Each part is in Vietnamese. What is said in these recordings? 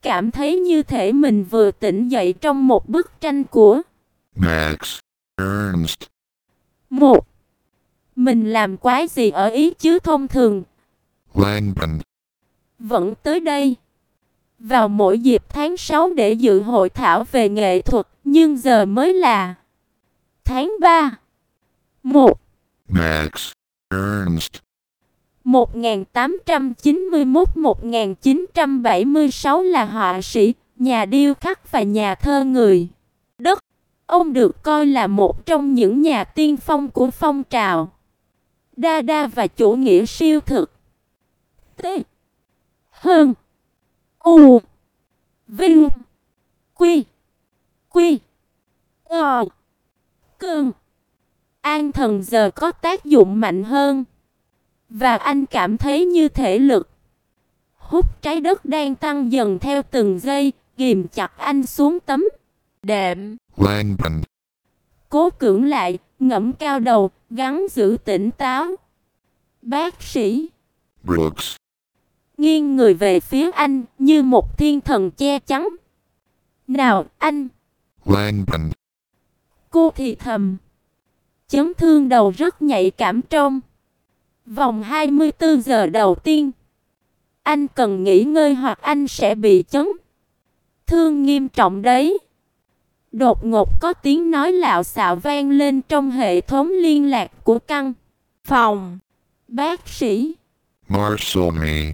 cảm thấy như thể mình vừa tỉnh dậy trong một bức tranh của Max Ernst. một. Mình làm quái gì ở Ý chứ thông thường Langban. vẫn tới đây vào mỗi dịp tháng 6 để dự hội thảo về nghệ thuật, nhưng giờ mới là tháng 3. 1. Max Ernst. 1891-1976 là họa sĩ, nhà điêu khắc và nhà thơ người Đức. Ông được coi là một trong những nhà tiên phong của phong trào Dada và chủ nghĩa siêu thực. T. Hơn. U. Vinh. Quy. Quy. Ờ. Cơn. An thần giờ có tác dụng mạnh hơn. Và anh cảm thấy như thể lực hút trái đất đang tăng dần theo từng giây, ghìm chặt anh xuống tấm đệm. Langban. Cố cưỡng lại, ngẩng cao đầu, gắng giữ tỉnh táo. Bác sĩ Brooks. nghiêng người về phía anh như một thiên thần che chắn. Nào, anh. Langban. Cô thì thầm. Chấn thương đầu rất nhạy cảm trong vòng 24 giờ đầu tiên. Anh cần nghỉ ngơi hoặc anh sẽ bị chấn thương nghiêm trọng đấy. Đột ngột có tiếng nói lạo xạo vang lên trong hệ thống liên lạc của căn phòng. Bác sĩ. Marcelme.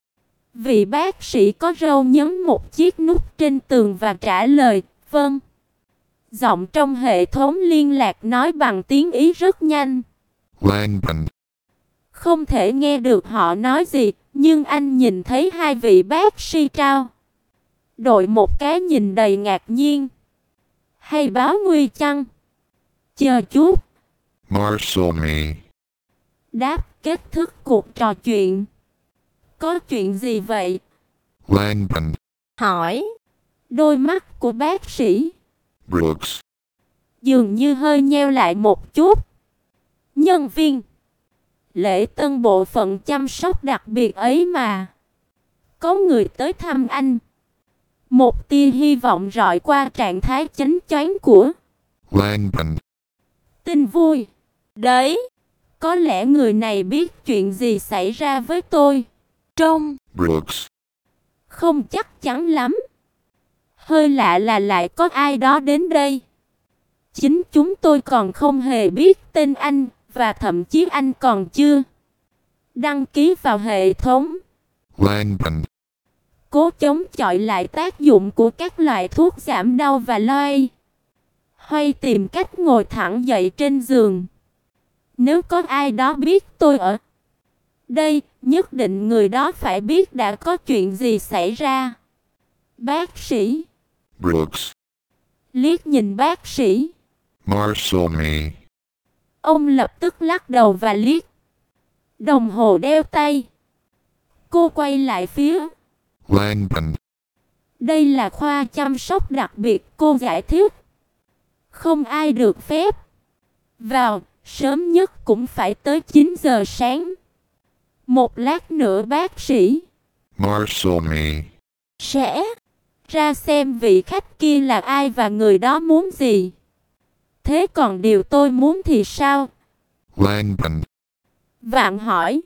Vị bác sĩ có râu nhấn một chiếc nút trên tường và trả lời, vâng. Giọng trong hệ thống liên lạc nói bằng tiếng Ý rất nhanh. Langban. Không thể nghe được họ nói gì, nhưng anh nhìn thấy hai vị bác sĩ trao đội một cái nhìn đầy ngạc nhiên. Hay báo nguy chăng? Chờ chút. Marcelme. Đáp kết thúc cuộc trò chuyện. Có chuyện gì vậy? Langban. Hỏi. Đôi mắt của bác sĩ Brooks. dường như hơi nheo lại một chút. Nhân viên lễ tân bộ phận chăm sóc đặc biệt ấy mà. Có người tới thăm anh. Một tia hy vọng rọi qua trạng thái chánh choáng của Langban. tin vui. Đấy, có lẽ người này biết chuyện gì xảy ra với tôi. Trông Brooks. không chắc chắn lắm. Hơi lạ là lại có ai đó đến đây. Chính chúng tôi còn không hề biết tên anh, và thậm chí anh còn chưa đăng ký vào hệ thống. Langban. Cố chống chọi lại tác dụng của các loại thuốc giảm đau và loay hoay tìm cách ngồi thẳng dậy trên giường. Nếu có ai đó biết tôi ở đây, nhất định người đó phải biết đã có chuyện gì xảy ra. Bác sĩ Brooks. liếc nhìn bác sĩ. Marcelme. Ông lập tức lắc đầu và liếc đồng hồ đeo tay. Cô quay lại phía Langban. đây là khoa chăm sóc đặc biệt, cô giải thích. Không ai được phép vào, sớm nhất cũng phải tới 9 giờ sáng. Một lát nữa bác sĩ Marcelme. sẽ ra xem vị khách kia là ai và người đó muốn gì. Thế còn điều tôi muốn thì sao? Langban. Vạn hỏi.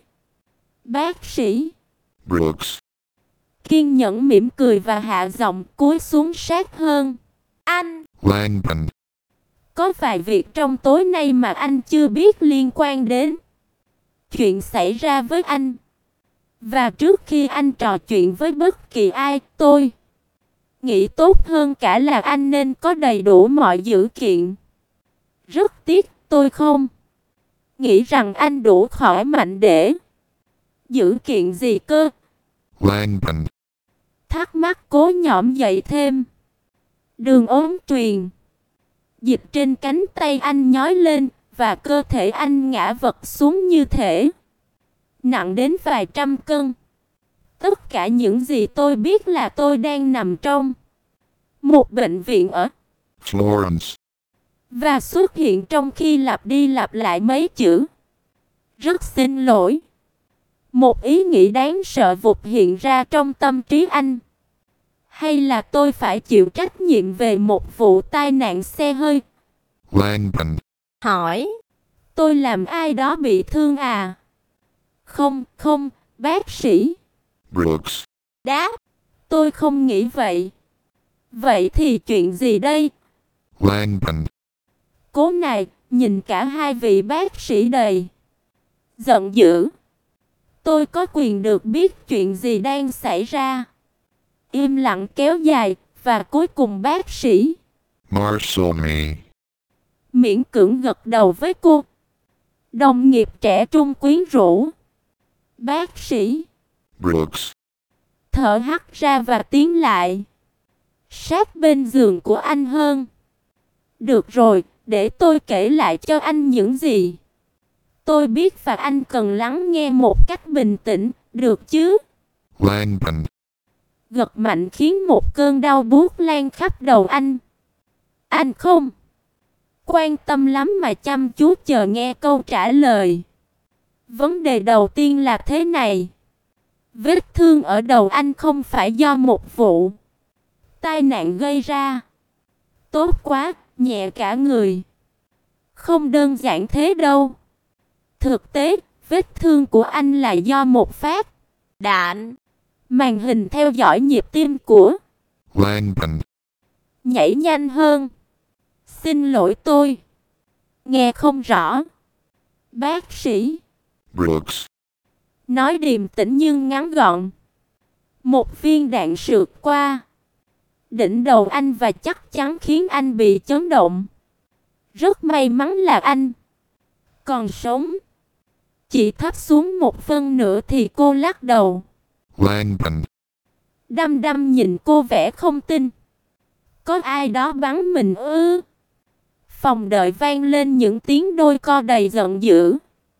Bác sĩ Brooks. kiên nhẫn mỉm cười và hạ giọng cúi xuống sát hơn. Anh, Langban. có vài việc trong tối nay mà anh chưa biết liên quan đến chuyện xảy ra với anh. Và trước khi anh trò chuyện với bất kỳ ai, tôi nghĩ tốt hơn cả là anh nên có đầy đủ mọi dữ kiện. Rất tiếc, tôi không nghĩ rằng anh đủ khỏe mạnh để dữ kiện gì cơ? Langban. Thắc mắc Cố nhõm dậy thêm. Đường ống truyền dịch trên cánh tay anh nhói lên, và cơ thể anh ngã vật xuống như thể nặng đến vài trăm cân. Tất cả những gì tôi biết là tôi đang nằm trong một bệnh viện ở Florence. và xuất hiện trong khi lặp đi lặp lại mấy chữ rất xin lỗi. Một ý nghĩ đáng sợ vụt hiện ra trong tâm trí anh. Hay là tôi phải chịu trách nhiệm về một vụ tai nạn xe hơi? Langdon. Hỏi. Tôi làm ai đó bị thương à? Không, không, bác sĩ. Brooks. Đáp. Tôi không nghĩ vậy. Vậy thì chuyện gì đây? Langdon. Cố này, nhìn cả hai vị bác sĩ đầy giận dữ. Tôi có quyền được biết chuyện gì đang xảy ra. Im lặng kéo dài, và cuối cùng bác sĩ Marcelme. miễn cưỡng gật đầu với cô. Đồng nghiệp trẻ trung quyến rũ. Bác sĩ Brooks. thở hắt ra và tiến lại sát bên giường của anh hơn. Được rồi, để tôi kể lại cho anh những gì tôi biết và anh cần lắng nghe một cách bình tĩnh, được chứ? Langdon. Gật mạnh khiến một cơn đau buốt lan khắp đầu anh. Anh không quan tâm lắm mà chăm chú chờ nghe câu trả lời. Vấn đề đầu tiên là thế này. Vết thương ở đầu anh không phải do một vụ tai nạn gây ra. Tốt quá, nhẹ cả người. Không đơn giản thế đâu. Thực tế, vết thương của anh là do một phát đạn. Màn hình theo dõi nhịp tim của Langdon. nhảy nhanh hơn. Xin lỗi tôi. Nghe không rõ. Bác sĩ Brooks. nói điềm tĩnh nhưng ngắn gọn. Một viên đạn sượt qua đỉnh đầu anh và chắc chắn khiến anh bị chấn động. Rất may mắn là anh còn sống. Chỉ thấp xuống một phân nữa thì cô lắc đầu. Langdon. Đăm đăm nhìn cô vẻ không tin. Có ai đó bắn mình ư? Phòng đợi vang lên những tiếng đôi co đầy giận dữ.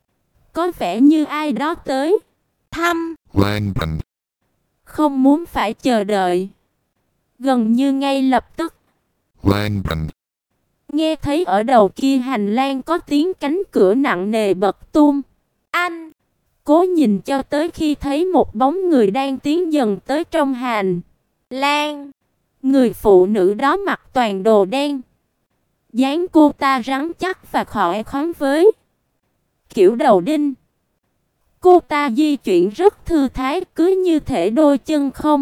Có vẻ như ai đó tới thăm. Langdon. Không muốn phải chờ đợi. Gần như ngay lập tức. Langdon. Nghe thấy ở đầu kia hành lang có tiếng cánh cửa nặng nề bật tung. Anh cố nhìn cho tới khi thấy một bóng người đang tiến dần tới trong hành lang. Người phụ nữ đó mặc toàn đồ đen. Dáng cô ta rắn chắc và khỏe khoắn với kiểu đầu đinh. Cô ta di chuyển rất thư thái, cứ như thể đôi chân không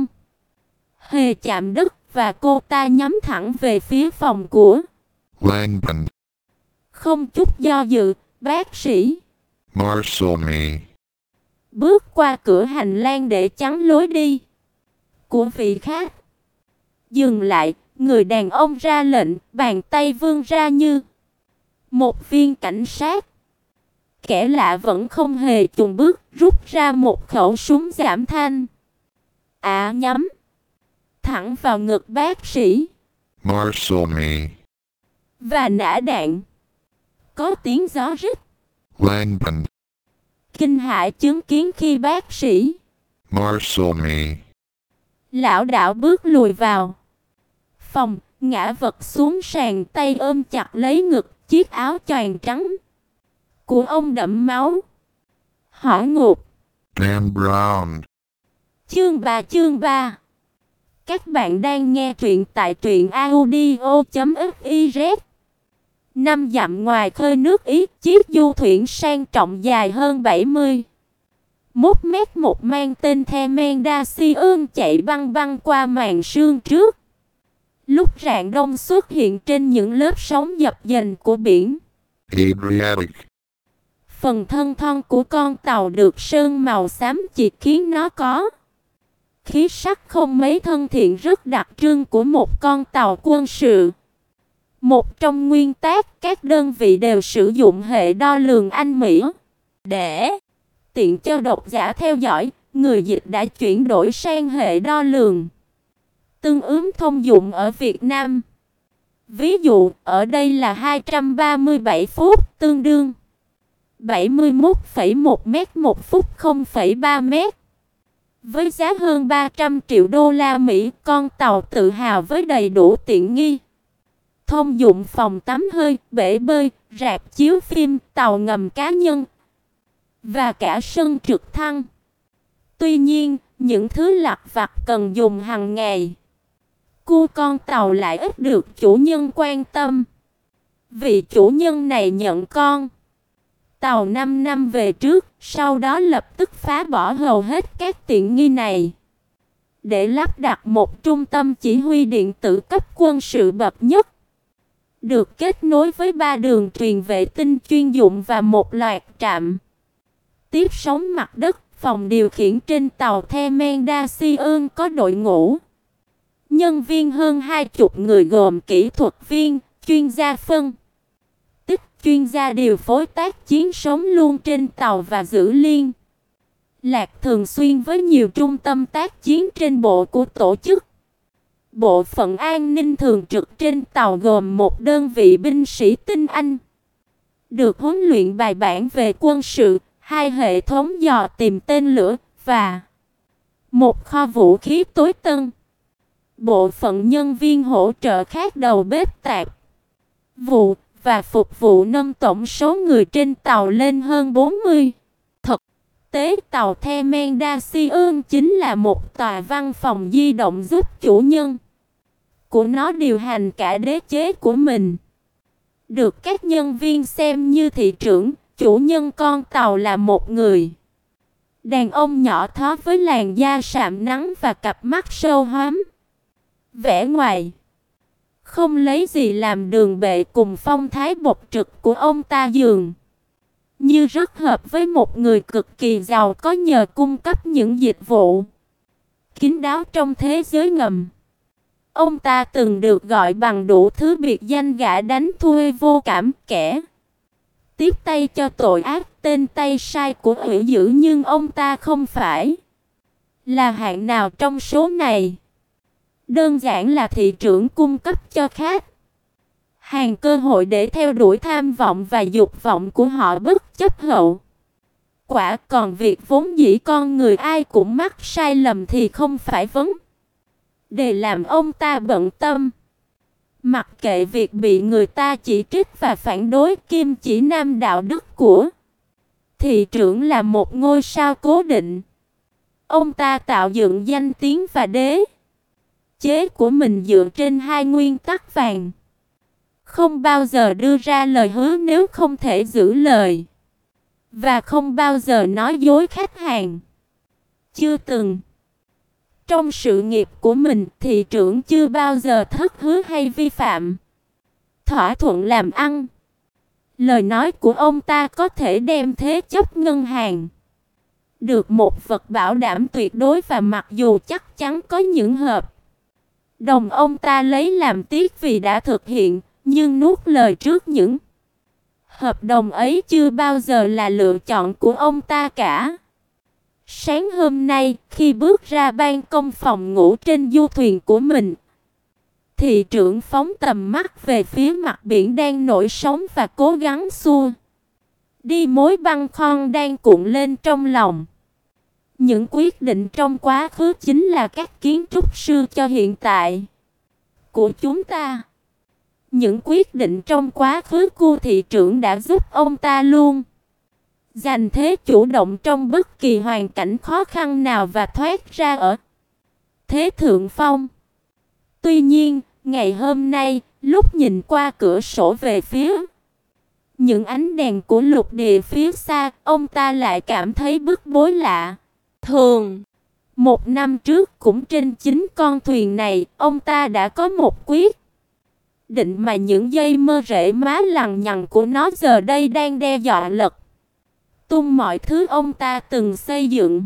hề chạm đất, và cô ta nhắm thẳng về phía phòng của Langdon. không chút do dự, bác sĩ Marcelme. bước qua cửa hành lang để chắn lối đi của vị khác. Dừng lại, người đàn ông ra lệnh, bàn tay vươn ra như một viên cảnh sát. Kẻ lạ vẫn không hề chùn bước, rút ra một khẩu súng giảm thanh. Nhắm thẳng vào ngực bác sĩ Marcelme. và nã đạn. Có tiếng gió rít. Langdon. Kinh hãi chứng kiến khi bác sĩ Marcelme. lảo đảo bước lùi vào phòng, ngã vật xuống sàn, tay ôm chặt lấy ngực. Chiếc áo choàng trắng của ông đẫm máu. Hỏa ngục. Dan Brown. Chương 3. Các bạn đang nghe truyện tại truyệnaudio.fiz. 5 dặm ngoài khơi nước Ý, chiếc du thuyền sang trọng dài hơn 71 mét mang tên Themendacion chạy băng băng qua màn sương trước. Lúc rạng đông xuất hiện trên những lớp sóng dập dềnh của biển Adriatic. Phần thân thon của con tàu được sơn màu xám chì khiến nó có khí sắc không mấy thân thiện, rất đặc trưng của một con tàu quân sự. Một trong nguyên tắc, các đơn vị đều sử dụng hệ đo lường Anh Mỹ. Để tiện cho độc giả theo dõi, người dịch đã chuyển đổi sang hệ đo lường tương ứng thông dụng ở Việt Nam. Ví dụ, ở đây là 237 phút, tương đương 71,1 mét một phút, 0,3 mét. Với giá hơn 300 triệu đô la Mỹ, con tàu tự hào với đầy đủ tiện nghi. Thông dụng phòng tắm hơi, bể bơi, rạp chiếu phim, tàu ngầm cá nhân và cả sân trực thăng. Tuy nhiên, những thứ lặt vặt cần dùng hàng ngày cua con tàu lại ít được chủ nhân quan tâm. Vị chủ nhân này nhận con tàu 5 năm về trước, sau đó lập tức phá bỏ hầu hết các tiện nghi này để lắp đặt một trung tâm chỉ huy điện tử cấp quân sự bậc nhất, được kết nối với 3 đường truyền vệ tinh chuyên dụng và một loạt trạm tiếp sóng mặt đất. Phòng điều khiển trên tàu Themendacion có đội ngũ nhân viên hơn 20 người gồm kỹ thuật viên, chuyên gia phân tích, chuyên gia điều phối tác chiến sống luôn trên tàu và giữ liên lạc thường xuyên với nhiều trung tâm tác chiến trên bộ của tổ chức. Bộ phận an ninh thường trực trên tàu gồm một đơn vị binh sĩ tinh anh, được huấn luyện bài bản về quân sự, 2 hệ thống dò tìm tên lửa và một kho vũ khí tối tân. Bộ phận nhân viên hỗ trợ khác đầu bếp tạp vụ và phục vụ nâng tổng số người trên tàu lên hơn 40. Thực tế tàu Themendacion chính là một tòa văn phòng di động giúp chủ nhân của nó điều hành cả đế chế của mình. Được các nhân viên xem như thị trưởng, chủ nhân con tàu là một người đàn ông nhỏ thó với làn da sạm nắng và cặp mắt sâu hoắm. Vẻ ngoài không lấy gì làm đường bệ cùng phong thái bộc trực của ông ta dường như rất hợp với một người cực kỳ giàu có nhờ cung cấp những dịch vụ kín đáo trong thế giới ngầm. Ông ta từng được gọi bằng đủ thứ biệt danh: gã đánh thuê vô cảm, kẻ tiếp tay cho tội ác, tên tay sai của ủy dữ, nhưng ông ta không phải là hạng nào trong số này. Đơn giản là thị trưởng cung cấp cho khách hàng cơ hội để theo đuổi tham vọng và dục vọng của họ bất chấp hậu quả. Còn việc vốn dĩ con người ai cũng mắc sai lầm thì không phải vấn đề làm ông ta bận tâm. Mặc kệ việc bị người ta chỉ trích và phản đối, kim chỉ nam đạo đức của thị trưởng là một ngôi sao cố định. Ông ta tạo dựng danh tiếng và đế chế của mình dựa trên 2 nguyên tắc vàng: không bao giờ đưa ra lời hứa nếu không thể giữ lời, và không bao giờ nói dối khách hàng. Chưa từng trong sự nghiệp của mình, thị trưởng chưa bao giờ thất hứa hay vi phạm thỏa thuận làm ăn. Lời nói của ông ta có thể đem thế chấp ngân hàng được một vật bảo đảm tuyệt đối, và mặc dù chắc chắn có những hợp đồng ông ta lấy làm tiếc vì đã thực hiện, nhưng nuốt lời trước những hợp đồng ấy chưa bao giờ là lựa chọn của ông ta cả. Sáng hôm nay, khi bước ra ban công phòng ngủ trên du thuyền của mình, thị trưởng phóng tầm mắt về phía mặt biển đang nổi sóng và cố gắng xua đi mối băn khoăn đang cuộn lên trong lòng. Những quyết định trong quá khứ chính là các kiến trúc sư cho hiện tại của chúng ta. Những quyết định trong quá khứ của thị trưởng đã giúp ông ta luôn giành thế chủ động trong bất kỳ hoàn cảnh khó khăn nào và thoát ra ở thế thượng phong. Tuy nhiên, ngày hôm nay, lúc nhìn qua cửa sổ về phía những ánh đèn của lục địa phía xa, ông ta lại cảm thấy bức bối lạ thường. 1 năm trước, cũng trên chính con thuyền này, ông ta đã có một quyết định mà những dây mơ rễ má lằng nhằng của nó giờ đây đang đe dọa lật tung mọi thứ ông ta từng xây dựng.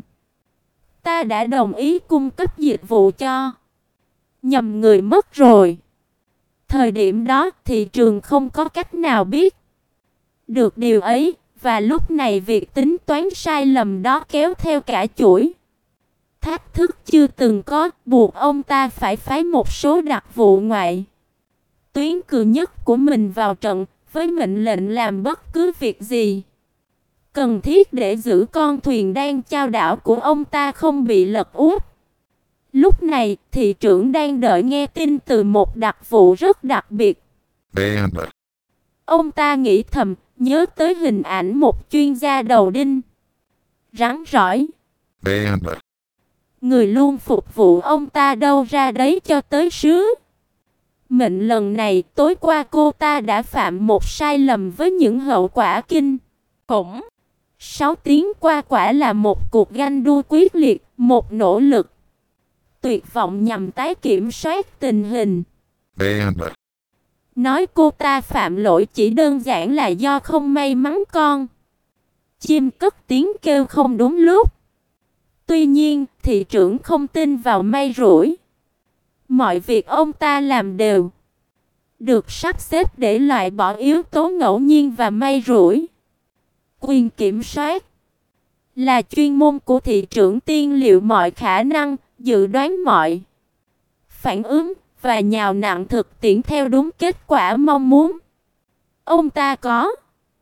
Ta đã đồng ý cung cấp dịch vụ cho nhầm người mất rồi. Thời điểm đó, thị trường không có cách nào biết được điều ấy, và lúc này việc tính toán sai lầm đó kéo theo cả chuỗi thách thức chưa từng có, buộc ông ta phải phái một số đặc vụ ngoại tuyến cường nhất của mình vào trận, với mệnh lệnh làm bất cứ việc gì cần thiết để giữ con thuyền đang chao đảo của ông ta không bị lật úp. Lúc này, thị trưởng đang đợi nghe tin từ một đặc vụ rất đặc biệt. Bandit. Ông ta nghĩ thầm, nhớ tới hình ảnh một chuyên gia đầu đinh rắn rỏi. Bandit. Người luôn phục vụ ông ta đâu ra đấy cho tới sứ mệnh lần này. Tối qua cô ta đã phạm một sai lầm với những hậu quả kinh khủng. 6 tiếng qua quả là một cuộc ganh đua quyết liệt, một nỗ lực tuyệt vọng nhằm tái kiểm soát tình hình. Bandit. Nói cô ta phạm lỗi chỉ đơn giản là do không may mắn con chim cất tiếng kêu không đúng lúc. Tuy nhiên, thị trưởng không tin vào may rủi. Mọi việc ông ta làm đều được sắp xếp để loại bỏ yếu tố ngẫu nhiên và may rủi. Quyền kiểm soát là chuyên môn của thị trưởng, tiên liệu mọi khả năng, dự đoán mọi phản ứng và nhào nặn thực tiễn theo đúng kết quả mong muốn. Ông ta có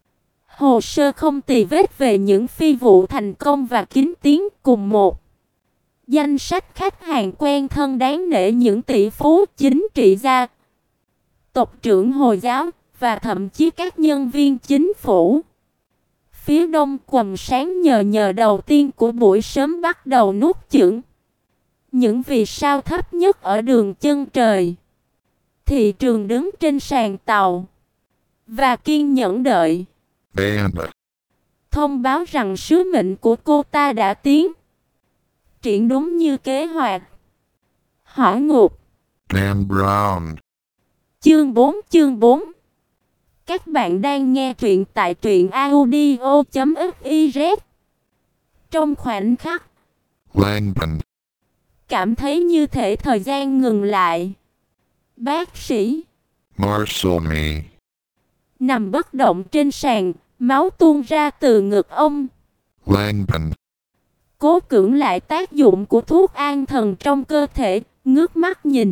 hồ sơ không tì vết về những phi vụ thành công và kín tiếng, cùng một danh sách khách hàng quen thân đáng nể, những tỷ phú, chính trị gia, tộc trưởng Hồi giáo và thậm chí các nhân viên chính phủ. Phía đông, quầng sáng nhờ đầu tiên của buổi sớm bắt đầu nuốt chửng những vì sao thấp nhất ở đường chân trời. Thị trường đứng trên sàn tàu và kiên nhẫn đợi Bandit. thông báo rằng sứ mệnh của cô ta đã tiến triển đúng như kế hoạch. Hỏa ngục. Dan Brown. Chương 4. Các bạn đang nghe truyện tại truyệnaudio.fiz. Trong khoảnh khắc, Langdon. cảm thấy như thể thời gian ngừng lại. Bác sĩ Marsomi. nằm bất động trên sàn, máu tuôn ra từ ngực ông. Langdon. Cố cưỡng lại tác dụng của thuốc an thần trong cơ thể, ngước mắt nhìn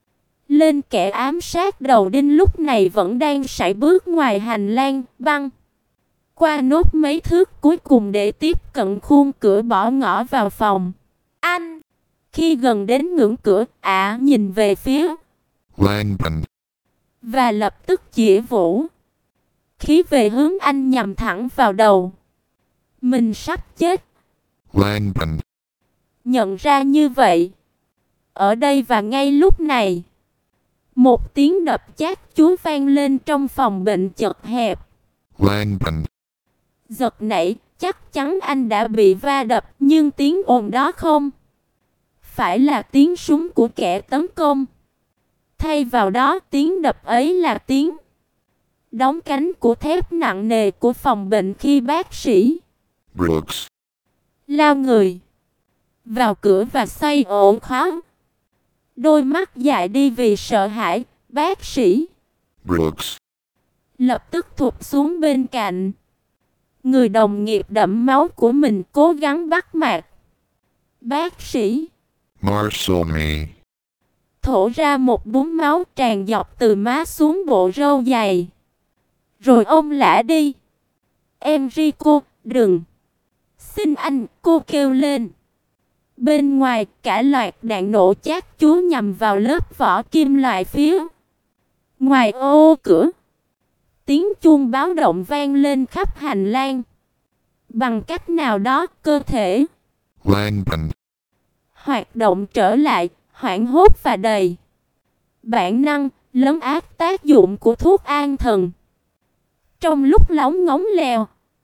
lên kẻ ám sát đầu đinh lúc này vẫn đang sải bước ngoài hành lang băng qua nốt mấy thước cuối cùng để tiếp cận khuôn cửa bỏ ngõ vào phòng. Anh! Khi gần đến ngưỡng cửa, nhìn về phía Langdon. và lập tức chĩa vũ khí về hướng anh, nhằm thẳng vào đầu. Mình sắp chết. Langdon. Nhận ra như vậy, ở đây và ngay lúc này, một tiếng đập chát chúa vang lên trong phòng bệnh chật hẹp. Langdon. Giật nảy, chắc chắn anh đã bị va đập, nhưng tiếng ồn đó không phải là tiếng súng của kẻ tấn công. Thay vào đó, tiếng đập ấy là tiếng đóng cánh của thép nặng nề của phòng bệnh khi bác sĩ Brooks. lao người vào cửa và xoay ổ khóa. Đôi mắt dại đi vì sợ hãi, bác sĩ Brooks. lập tức thụp xuống bên cạnh người đồng nghiệp đẫm máu của mình, cố gắng bắt mạch. Bác sĩ Marsomi. thổ ra một búng máu tràn dọc từ má xuống bộ râu dày. Rồi ông lả đi. Enrico, đừng! Xin anh, cô kêu lên. Bên ngoài, cả loạt đạn nổ chát chúa nhằm vào lớp vỏ kim loại phía ngoài ô cửa. Tiếng chuông báo động vang lên khắp hành lang. Bằng cách nào đó, cơ thể Langdon. hoạt động trở lại, hoảng hốt và đầy bản năng, lấn át tác dụng của thuốc an thần. Trong lúc lóng ngóng leo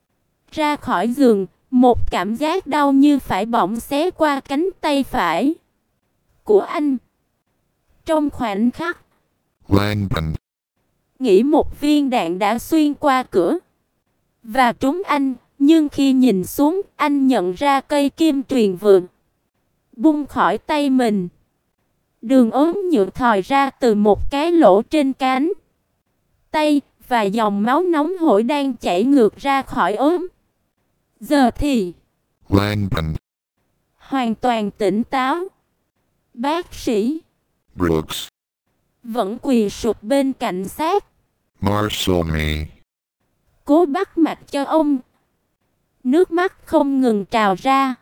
ra khỏi giường, một cảm giác đau như phải bỏng xé qua cánh tay phải của anh. Trong khoảnh khắc, Langdon. nghĩ một viên đạn đã xuyên qua cửa và trúng anh, nhưng khi nhìn xuống, anh nhận ra cây kim truyền vừa bung khỏi tay mình. Đường ốm nhựa thòi ra từ một cái lỗ trên cánh tay và dòng máu nóng hổi đang chảy ngược ra khỏi ốm. Giờ thì Langdon. hoàn toàn tỉnh táo. Bác sĩ Brooks. vẫn quỳ sụp bên cạnh xác, Marsomi. cố bắt mạch cho ông. Nước mắt không ngừng trào ra.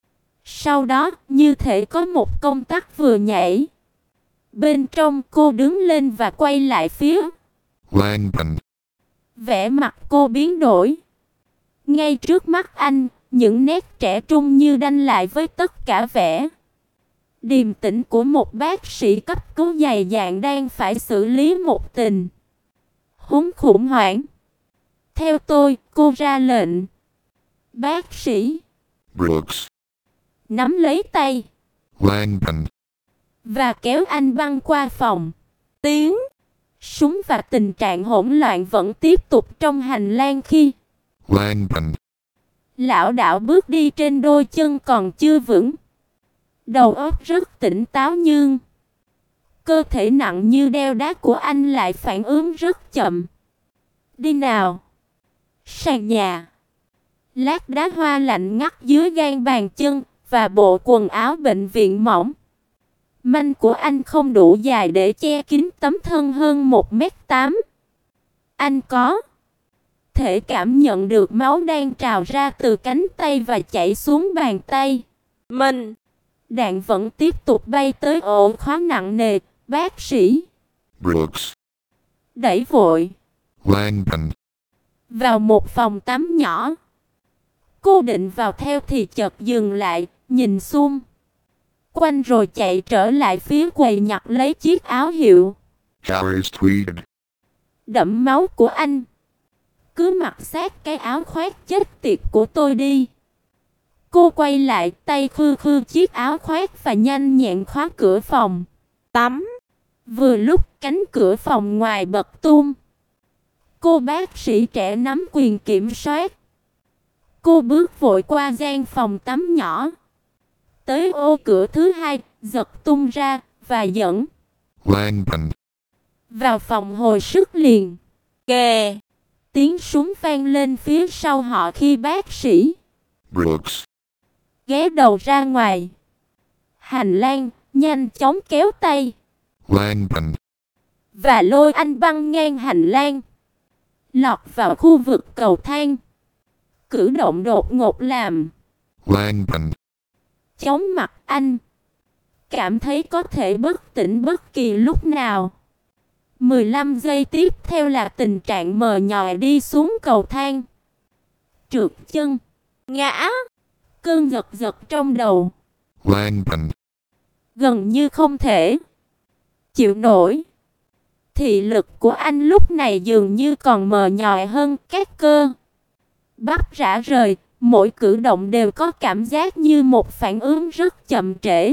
Sau đó, như thể có một công tắc vừa nhảy. Bên trong, cô đứng lên và quay lại phía Langdon. vẻ mặt cô biến đổi. Ngay trước mắt anh, những nét trẻ trung như đanh lại với tất cả vẻ điềm tĩnh của một bác sĩ cấp cứu dày dạn đang phải xử lý một tình huống khủng hoảng. Theo tôi, cô ra lệnh. Bác sĩ Brooks, nắm lấy tay Langdon, và kéo anh băng qua phòng. Tiếng súng và tình trạng hỗn loạn vẫn tiếp tục trong hành lang khi Langdon, lão đảo bước đi trên đôi chân còn chưa vững. Đầu óc rất tỉnh táo nhưng cơ thể nặng như đeo đá của anh lại phản ứng rất chậm. Đi nào. Sàn nhà. Lát đá hoa lạnh ngắt dưới gan bàn chân và bộ quần áo bệnh viện mỏng manh của anh không đủ dài để che kín tấm thân hơn 1m8. Anh có thể cảm nhận được máu đang trào ra từ cánh tay và chảy xuống bàn tay. Mình. Đạn vẫn tiếp tục bay tới ổ khóa nặng nề. Bác sĩ Brooks, đẩy vội Langdon, vào một phòng tắm nhỏ. Cô định vào theo thì chợt dừng lại, nhìn xung quanh rồi chạy trở lại phía quầy nhặt lấy chiếc áo hiệu Harris tweed, đẫm máu của anh. Cứ mặc sát cái áo khoác chết tiệt của tôi đi. Cô quay lại, tay khư khư chiếc áo khoác và nhanh nhẹn khóa cửa phòng tắm. Vừa lúc cánh cửa phòng ngoài bật tung. Cô bác sĩ trẻ nắm quyền kiểm soát. Cô bước vội qua gian phòng tắm nhỏ, tới ô cửa thứ hai, giật tung ra và dẫn Langdon, vào phòng hồi sức liền. Kề. Tiếng súng vang lên phía sau họ khi bác sĩ Brooks, ghé đầu ra ngoài hành lang, nhanh chóng kéo tay Langdon, và lôi anh băng ngang hành lang, lọt vào khu vực cầu thang. Cử động đột ngột làm Langdon, chóng mặt anh cảm thấy có thể bất tỉnh bất kỳ lúc nào. 15 giây tiếp theo là tình trạng mờ nhòe đi xuống cầu thang. Trượt chân, ngã, cơn giật giật trong đầu. Langdon, Gần như không thể chịu nổi. Thị lực của anh lúc này dường như còn mờ nhòe hơn, các cơ bắp rã rời, mỗi cử động đều có cảm giác như một phản ứng rất chậm trễ.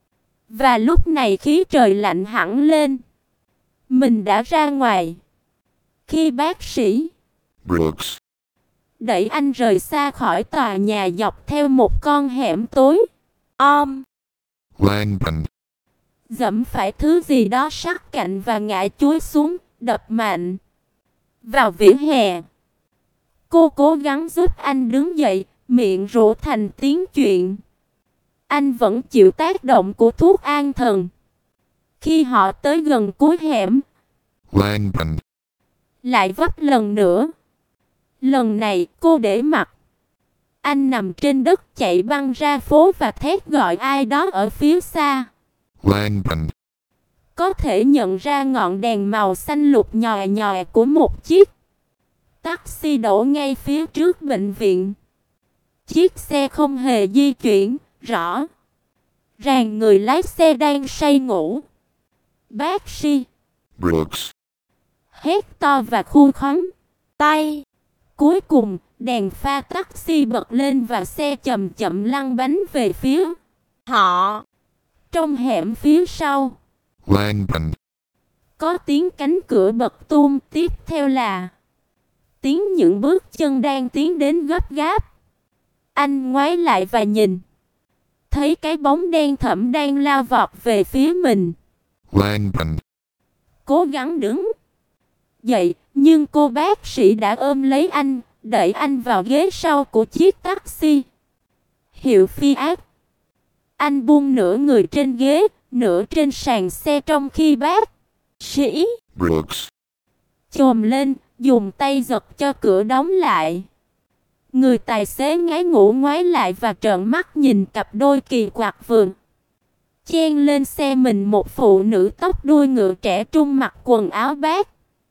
Và lúc này khí trời lạnh hẳn lên. Mình đã ra ngoài. Khi bác sĩ Brooks, đẩy anh rời xa khỏi tòa nhà dọc theo một con hẻm tối om, Langdon, dẫm phải thứ gì đó sắc cạnh và ngã chúi xuống, đập mạnh vào vỉa hè. Cô cố gắng giúp anh đứng dậy, miệng rũ thành tiếng chuyện. Anh vẫn chịu tác động của thuốc an thần. Khi họ tới gần cuối hẻm, Langdon, lại vấp lần nữa. Lần này cô để mặc. Anh nằm trên đất chạy băng ra phố và thét gọi ai đó ở phía xa. Langdon, Có thể nhận ra ngọn đèn màu xanh lục nhòe nhòe của một chiếc taxi đổ ngay phía trước bệnh viện. Chiếc xe không hề di chuyển, rõ ràng người lái xe đang say ngủ. Bác sĩ Brooks, hét to và khu khoắn tay. Cuối cùng, đèn pha taxi bật lên và xe chậm chậm lăn bánh về phía họ. Trong hẻm phía sau, Langdon, có tiếng cánh cửa bật tung, tiếp theo là tiếng những bước chân đang tiến đến gấp gáp. Anh ngoái lại và nhìn, thấy cái bóng đen thẫm đang lao vọt về phía mình. Langdon, Cố gắng đứng dậy, nhưng cô bác sĩ đã ôm lấy anh, đẩy anh vào ghế sau của chiếc taxi hiệu Fiat. Anh buông nửa người trên ghế, nửa trên sàn xe, trong khi bác sĩ Brooks, chồm lên, dùng tay giật cho cửa đóng lại. Người tài xế ngái ngủ ngoái lại và trợn mắt nhìn cặp đôi kỳ quặc vừa chen lên xe mình, một phụ nữ tóc đuôi ngựa trẻ trung mặc quần áo bác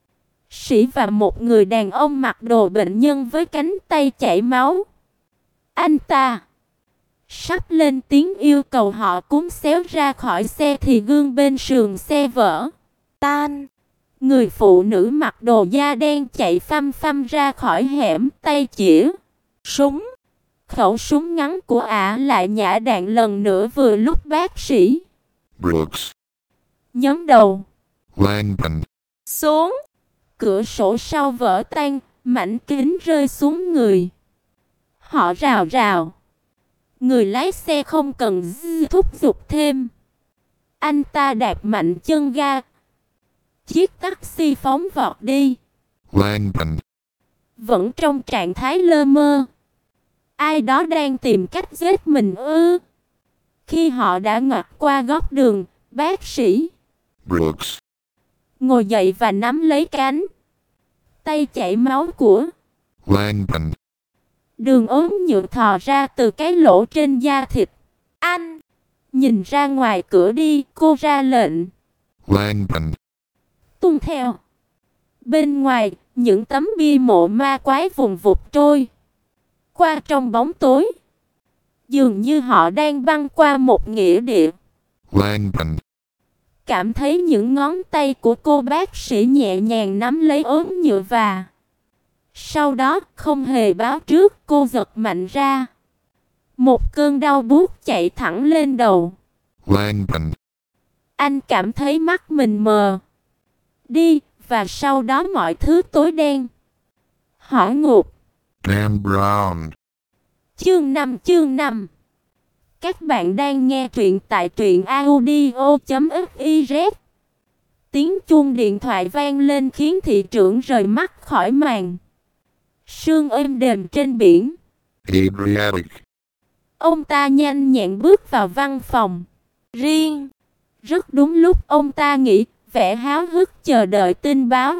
sĩ và một người đàn ông mặc đồ bệnh nhân với cánh tay chảy máu. Anh ta Sắp lên tiếng yêu cầu họ cúm xéo ra khỏi xe thì gương bên sườn xe vỡ tan. Người phụ nữ mặc đồ da đen chạy phăm phăm ra khỏi hẻm, tay chĩa súng. Khẩu súng ngắn của ả lại nhả đạn lần nữa vừa lúc bác sĩ Brooks, nhấn đầu Langdon, xuống. Cửa sổ sau vỡ tan, mảnh kính rơi xuống người. Họ rào rào. Người lái xe không cần thúc giục thêm. Anh ta đạp mạnh chân ga. Chiếc taxi phóng vọt đi. Langdon, Vẫn trong trạng thái lơ mơ. Ai đó đang tìm cách giết mình ư? Khi họ đã ngoặt qua góc đường, bác sĩ Brooks, ngồi dậy và nắm lấy cánh tay chảy máu của Langdon, đường ốm nhựa thò ra từ cái lỗ trên da thịt. Anh nhìn ra ngoài cửa đi, cô ra lệnh. Langdon, Tuân theo. Bên ngoài, những tấm bia mộ ma quái vùng vụt trôi qua trong bóng tối. Dường như họ đang băng qua một nghĩa địa. Langdon, Cảm thấy những ngón tay của cô bác sĩ nhẹ nhàng nắm lấy ốm nhựa và sau đó, không hề báo trước, cô giật mạnh ra. Một cơn đau buốt chạy thẳng lên đầu. Langdon, Anh cảm thấy mắt mình mờ đi, và sau đó mọi thứ tối đen. Hỏa ngục. Dan Brown, Chương 5. Các bạn đang nghe truyện tại truyệnaudio.fiz. Tiếng chuông điện thoại vang lên khiến thị trưởng rời mắt khỏi màn sương êm đềm trên biển Adriatic, Ông ta nhanh nhẹn bước vào văn phòng riêng. Rất đúng lúc ông ta nghĩ, vẻ háo hức chờ đợi tin báo.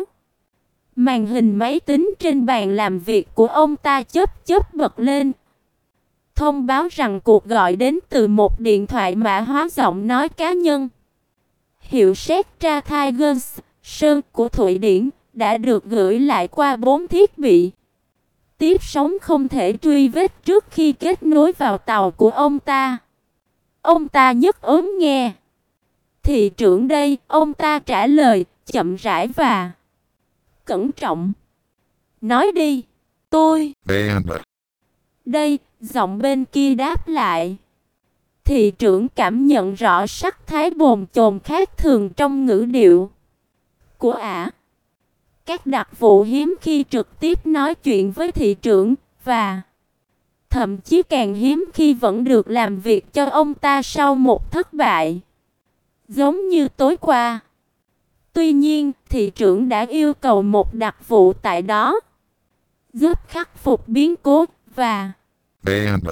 Màn hình máy tính trên bàn làm việc của ông ta chớp chớp bật lên. Thông báo rằng cuộc gọi đến từ một điện thoại mã hóa giọng nói cá nhân. Hiệu Setra Tigers Sơn của Thụy Điển đã được gửi lại qua 4 thiết bị tiếp sóng không thể truy vết trước khi kết nối vào tàu của ông ta. Ông ta nhấc ốm nghe. Thị trưởng đây, ông ta trả lời, chậm rãi và cẩn trọng. Nói đi. Tôi. Dan, Đây, giọng bên kia đáp lại. Thị trưởng cảm nhận rõ sắc thái bồn chồn khác thường trong ngữ điệu của ả. Các đặc vụ hiếm khi trực tiếp nói chuyện với thị trưởng và thậm chí càng hiếm khi vẫn được làm việc cho ông ta sau một thất bại. Giống như tối qua. Tuy nhiên, thị trưởng đã yêu cầu một đặc vụ tại đó giúp khắc phục biến cố và Dan,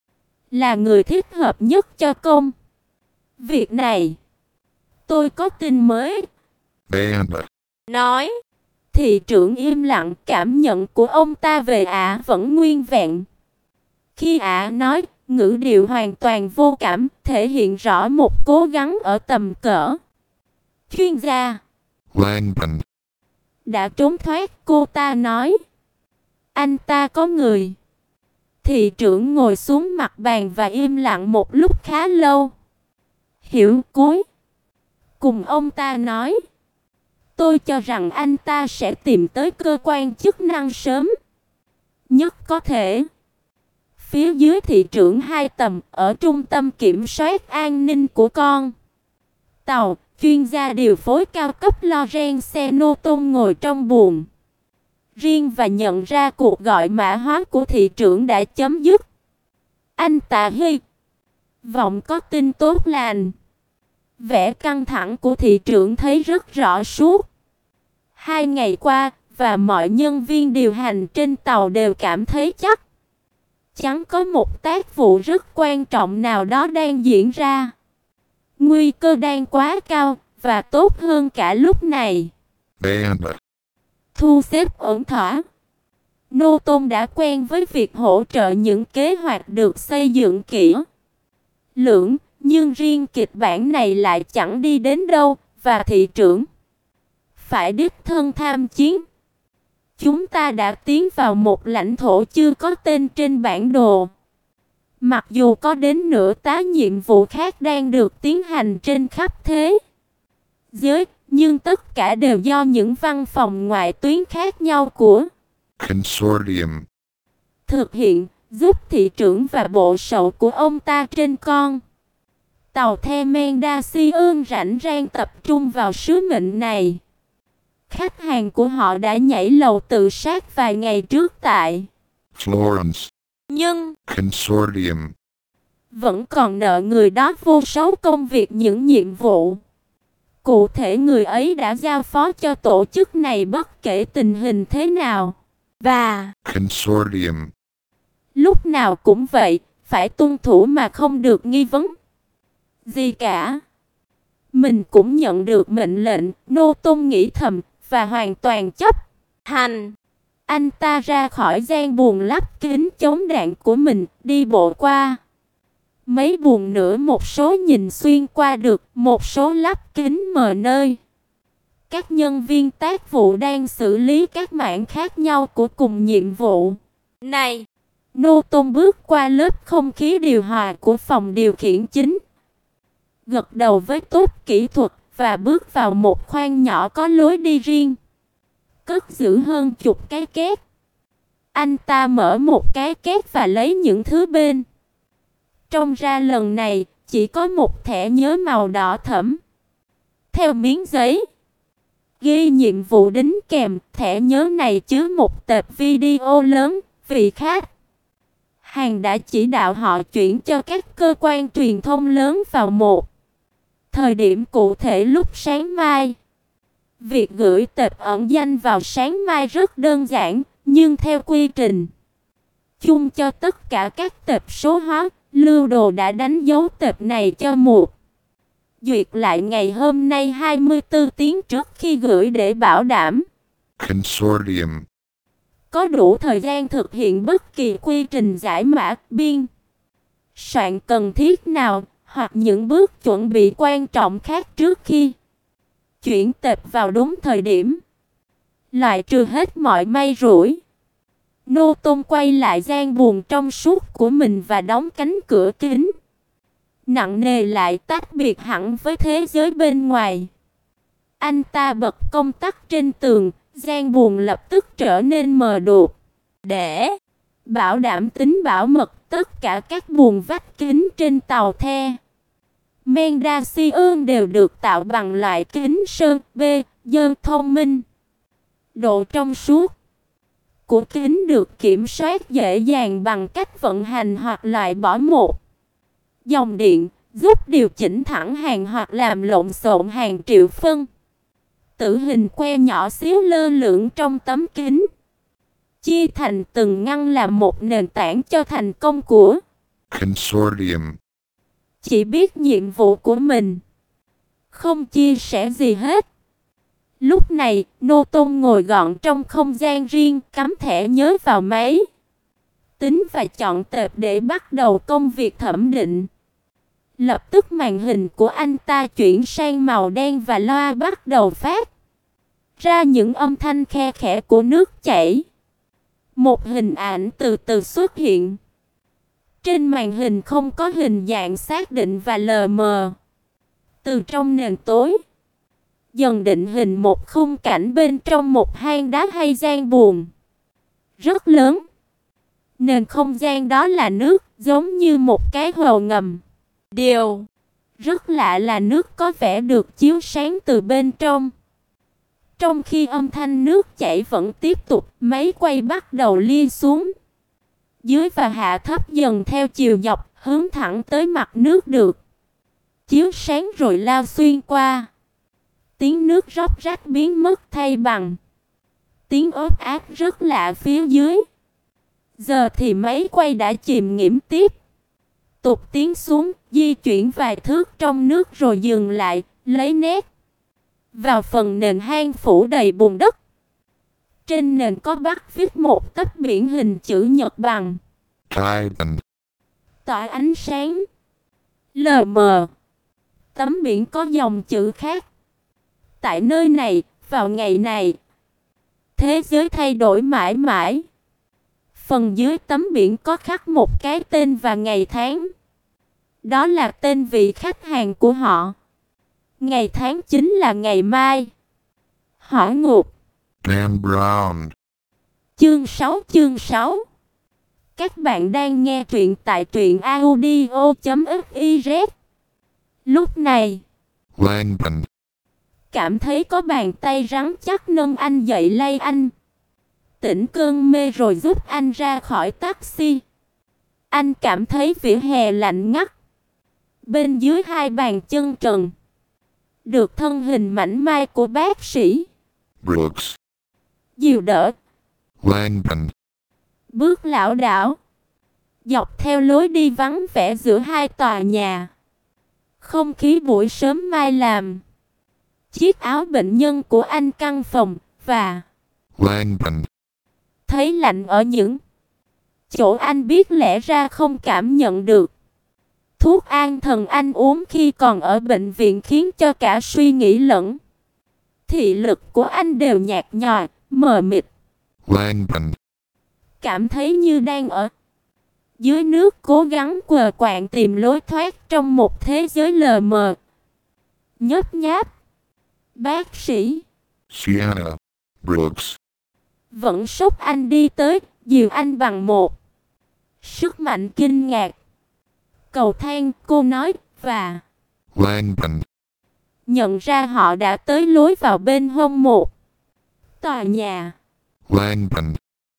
là người thích hợp nhất cho công việc này. Tôi có tin mới. Dan, Nói. Thị trưởng im lặng, cảm nhận của ông ta về ả vẫn nguyên vẹn. Khi ả nói, ngữ điệu hoàn toàn vô cảm, thể hiện rõ một cố gắng ở tầm cỡ chuyên gia. Langdon, Đã trốn thoát, cô ta nói. Anh ta có người. Thị trưởng ngồi xuống mặt bàn và im lặng một lúc khá lâu. Hiểu cuối cùng ông ta nói. Tôi cho rằng anh ta sẽ tìm tới cơ quan chức năng sớm nhất có thể. Phía dưới thị trưởng 2 tầng, ở trung tâm kiểm soát an ninh của con tàu, chuyên gia điều phối cao cấp Loren Xenoton ngồi trong buồng riêng và nhận ra cuộc gọi mã hóa của thị trưởng đã chấm dứt. Anh ta hy vọng có tin tốt lành. Vẻ căng thẳng của thị trưởng thấy rất rõ suốt. 2 ngày qua, và mọi nhân viên điều hành trên tàu đều cảm thấy chắc chắn có một tác vụ rất quan trọng nào đó đang diễn ra. Nguy cơ đang quá cao, và tốt hơn cả lúc này. Dan, Thu xếp ổn thỏa. Nô Tôn đã quen với việc hỗ trợ những kế hoạch được xây dựng kỹ lưỡng, nhưng riêng kịch bản này lại chẳng đi đến đâu, và thị trưởng phải đích thân tham chiến. Chúng ta đã tiến vào một lãnh thổ chưa có tên trên bản đồ. Mặc dù có đến nửa tá nhiệm vụ khác đang được tiến hành trên khắp thế giới, nhưng tất cả đều do những văn phòng ngoại tuyến khác nhau của Consortium. thực hiện, giúp thị trưởng và bộ sậu của ông ta trên con tàu The Mendasian rảnh rang tập trung vào sứ mệnh này. Khách hàng của họ đã nhảy lầu tự sát vài ngày trước tại Florence. nhưng Consortium. vẫn còn nợ người đó vô số công việc, những nhiệm vụ cụ thể người ấy đã giao phó cho tổ chức này bất kể tình hình thế nào. Và Consortium. lúc nào cũng vậy, phải tuân thủ mà không được nghi vấn gì cả. Mình cũng nhận được mệnh lệnh, Nô Tôn nghĩ thầm, và hoàn toàn chấp hành. Anh ta ra khỏi gian buồng lắp kính chống đạn của mình, đi bộ qua mấy buồng nữa, một số nhìn xuyên qua được, một số lắp kính mờ nơi các nhân viên tác vụ đang xử lý các mảng khác nhau của cùng nhiệm vụ này. Nô Tôn bước qua lớp không khí điều hòa của phòng điều khiển chính, gật đầu với tốt kỹ thuật và bước vào một khoang nhỏ có lối đi riêng, cất giữ hơn chục cái két. Anh ta mở một cái két và lấy những thứ bên trong ra. Lần này chỉ có một thẻ nhớ màu đỏ thẫm theo miếng giấy ghi nhiệm vụ đính kèm. Thẻ nhớ này chứa một tệp video lớn. Vị khách hàng đã chỉ đạo họ chuyển cho các cơ quan truyền thông lớn vào một thời điểm cụ thể lúc sáng mai. Việc gửi tệp ẩn danh vào sáng mai rất đơn giản, nhưng theo quy trình chung cho tất cả các tệp số hóa, Lưu Đồ đã đánh dấu tệp này cho một duyệt lại ngày hôm nay 24 tiếng trước khi gửi để bảo đảm Consortium. có đủ thời gian thực hiện bất kỳ quy trình giải mã, biên soạn cần thiết nào, hoặc những bước chuẩn bị quan trọng khác trước khi chuyển tệp vào đúng thời điểm, loại trừ hết mọi may rủi. Nô Tôn quay lại gian buồng trong suốt của mình và đóng cánh cửa kính nặng nề lại, tách biệt hẳn với thế giới bên ngoài. Anh ta bật công tắc trên tường, gian buồng lập tức trở nên mờ đục. Để bảo đảm tính bảo mật, tất cả các buồng vách kính trên tàu The Mendasian đều được tạo bằng loại kính sơn dơn thông minh. Độ trong suốt của kính được kiểm soát dễ dàng bằng cách vận hành hoặc loại bỏ một dòng điện, giúp điều chỉnh thẳng hàng hoặc làm lộn xộn hàng triệu phân tử hình que nhỏ xíu lơ lửng trong tấm kính, chia thành từng ngăn là một nền tảng cho thành công của Consortium. chỉ biết nhiệm vụ của mình, không chia sẻ gì hết. Lúc này, Nô Tôn ngồi gọn trong không gian riêng, cắm thẻ nhớ vào máy tính và chọn tệp để bắt đầu công việc thẩm định. Lập tức màn hình của anh ta chuyển sang màu đen và loa bắt đầu phát ra những âm thanh khe khẽ của nước chảy. Một hình ảnh từ từ xuất hiện. Trên màn hình không có hình dạng xác định và lờ mờ. Từ trong nền tối dần định hình một khung cảnh bên trong một hang đá hay gian buồng rất lớn. Nền không gian đó là nước, giống như một cái hồ ngầm. Điều rất lạ là nước có vẻ được chiếu sáng từ bên trong. Trong khi âm thanh nước chảy vẫn tiếp tục, máy quay bắt đầu lia xuống dưới và hạ thấp dần theo chiều dọc, hướng thẳng tới mặt nước được chiếu sáng rồi lao xuyên qua. Tiếng nước róc rách biến mất thay bằng tiếng ốp áp rất lạ phía dưới. Giờ thì máy quay đã chìm nghiễm tiếp tục tiến xuống, di chuyển vài thước trong nước rồi dừng lại, lấy nét vào phần nền hang phủ đầy bùn đất. Trên nền có bắt viết một tấm biển hình chữ nhật bằng Diamond. tỏa ánh sáng lờ mờ. Tấm biển có dòng chữ khác: tại nơi này, vào ngày này, thế giới thay đổi mãi mãi. Phần dưới tấm biển có khắc một cái tên và ngày tháng. Đó là tên vị khách hàng của họ. Ngày tháng chính là ngày mai. Hỏa ngục. Dan Brown. Chương 6. Các bạn đang nghe truyện tại truyệnaudio.fiz. Lúc này, Langdon. cảm thấy có bàn tay rắn chắc nâng anh dậy lay anh. Tỉnh cơn mê rồi giúp anh ra khỏi taxi. Anh cảm thấy vỉa hè lạnh ngắt. Bên dưới hai bàn chân trần, được thân hình mảnh mai của bác sĩ Brooks. dìu đỡ. Langdon. Bước lảo đảo dọc theo lối đi vắng vẻ giữa hai tòa nhà. Không khí buổi sớm mai làm chiếc áo bệnh nhân của anh căng phồng và Langdon. thấy lạnh ở những chỗ anh biết lẽ ra không cảm nhận được. Thuốc an thần anh uống khi còn ở bệnh viện khiến cho cả suy nghĩ lẫn thị lực của anh đều nhạt nhòa, mờ mịt. Langdon. Cảm thấy như đang ở dưới nước, cố gắng quờ quạng tìm lối thoát trong một thế giới lờ mờ. Nhấp nháp. Bác sĩ Sienna. Brooks. vẫn sốc anh đi tới, dìu anh bằng một sức mạnh kinh ngạc. Cầu thang, cô nói, và Langdon. nhận ra họ đã tới lối vào bên hông một tòa nhà. Langdon.